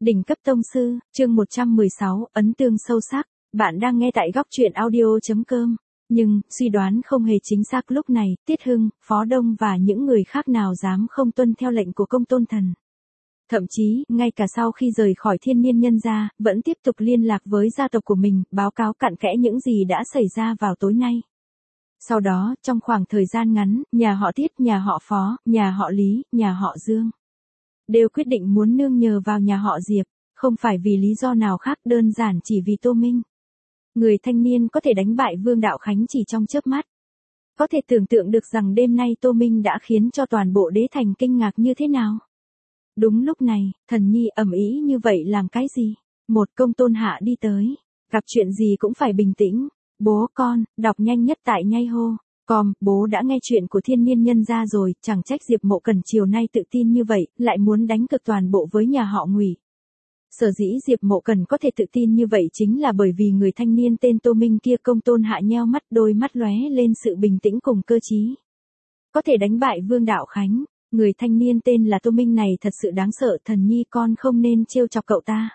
Đỉnh cấp tông sư, chương 116, ấn tương sâu sắc. Bạn đang nghe tại góc truyện audio.com. Nhưng, suy đoán không hề chính xác lúc này, Tiết Hưng, Phó Đông và những người khác nào dám không tuân theo lệnh của Công Tôn Thần. Thậm chí, ngay cả sau khi rời khỏi Thiên Niên Nhân gia, vẫn tiếp tục liên lạc với gia tộc của mình, báo cáo cặn kẽ những gì đã xảy ra vào tối nay. Sau đó, trong khoảng thời gian ngắn, nhà họ Tiết, nhà họ Phó, nhà họ Lý, nhà họ Dương đều quyết định muốn nương nhờ vào nhà họ Diệp, không phải vì lý do nào khác, đơn giản chỉ vì Tô Minh. Người thanh niên có thể đánh bại Vương Đạo Khánh chỉ trong chớp mắt. Có thể tưởng tượng được rằng đêm nay Tô Minh đã khiến cho toàn bộ đế thành kinh ngạc như thế nào. Đúng lúc này, Thần Nhi ầm ĩ như vậy làm cái gì? Một Công Tôn Hạ đi tới, gặp chuyện gì cũng phải bình tĩnh. Bố con, đọc nhanh nhất tại Nhai Hô. Bố đã nghe chuyện của Thiên Niên Nhân gia rồi, chẳng trách Diệp Mộ Cẩn chiều nay tự tin như vậy, lại muốn đánh cực toàn bộ với nhà họ Ngụy. Sở dĩ Diệp Mộ Cẩn có thể tự tin như vậy chính là bởi vì người thanh niên tên Tô Minh kia. Công Tôn Hạ nheo mắt, đôi mắt lóe lên sự bình tĩnh cùng cơ trí. Có thể đánh bại Vương Đạo Khánh, người thanh niên tên là Tô Minh này thật sự đáng sợ. Thần Nhi con không nên trêu chọc cậu ta.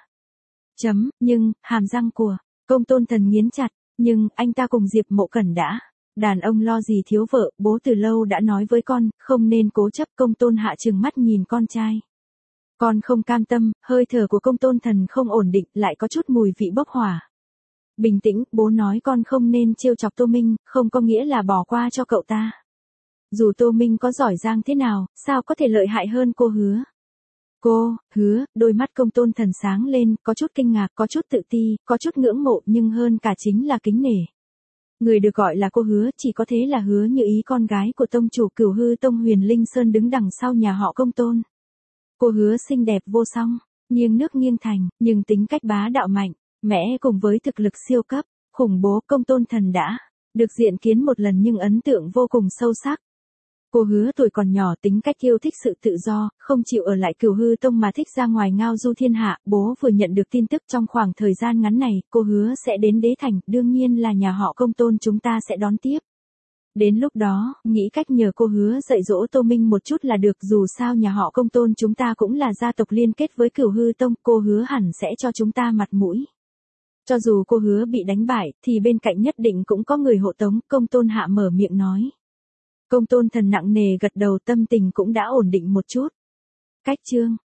Nhưng, hàm răng của Công Tôn Thần nghiến chặt, nhưng anh ta cùng Diệp Mộ Cẩn đã. Đàn ông lo gì thiếu vợ, bố từ lâu đã nói với con, không nên cố chấp. Công Tôn Hạ trừng mắt nhìn con trai. Con không cam tâm, hơi thở của Công Tôn Thần không ổn định, lại có chút mùi vị bốc hỏa. Bình tĩnh, bố nói con không nên trêu chọc Tô Minh, không có nghĩa là bỏ qua cho cậu ta. Dù Tô Minh có giỏi giang thế nào, sao có thể lợi hại hơn cô Hứa. Cô, Hứa, đôi mắt Công Tôn Thần sáng lên, có chút kinh ngạc, có chút tự ti, có chút ngưỡng mộ, nhưng hơn cả chính là kính nể. Người được gọi là cô Hứa chỉ có thế là Hứa Như Ý, con gái của tông chủ Cửu Hư Tông Huyền Linh Sơn đứng đằng sau nhà họ Công Tôn. Cô Hứa xinh đẹp vô song, nghiêng nước nghiêng thành, nhưng tính cách bá đạo mạnh, mẽ cùng với thực lực siêu cấp, khủng bố. Công Tôn Thần đã được diện kiến một lần nhưng ấn tượng vô cùng sâu sắc. Cô Hứa tuổi còn nhỏ, tính cách yêu thích sự tự do, không chịu ở lại Cửu Hư Tông mà thích ra ngoài ngao du thiên hạ. Bố vừa nhận được tin tức trong khoảng thời gian ngắn này, cô Hứa sẽ đến đế thành, đương nhiên là nhà họ Công Tôn chúng ta sẽ đón tiếp. Đến lúc đó, nghĩ cách nhờ cô Hứa dạy dỗ Tô Minh một chút là được, dù sao nhà họ Công Tôn chúng ta cũng là gia tộc liên kết với Cửu Hư Tông, cô Hứa hẳn sẽ cho chúng ta mặt mũi. Cho dù cô Hứa bị đánh bại, thì bên cạnh nhất định cũng có người hộ tống. Công Tôn Hạ mở miệng nói. Công Tôn Thần nặng nề gật đầu, tâm tình cũng đã ổn định một chút. Cách chương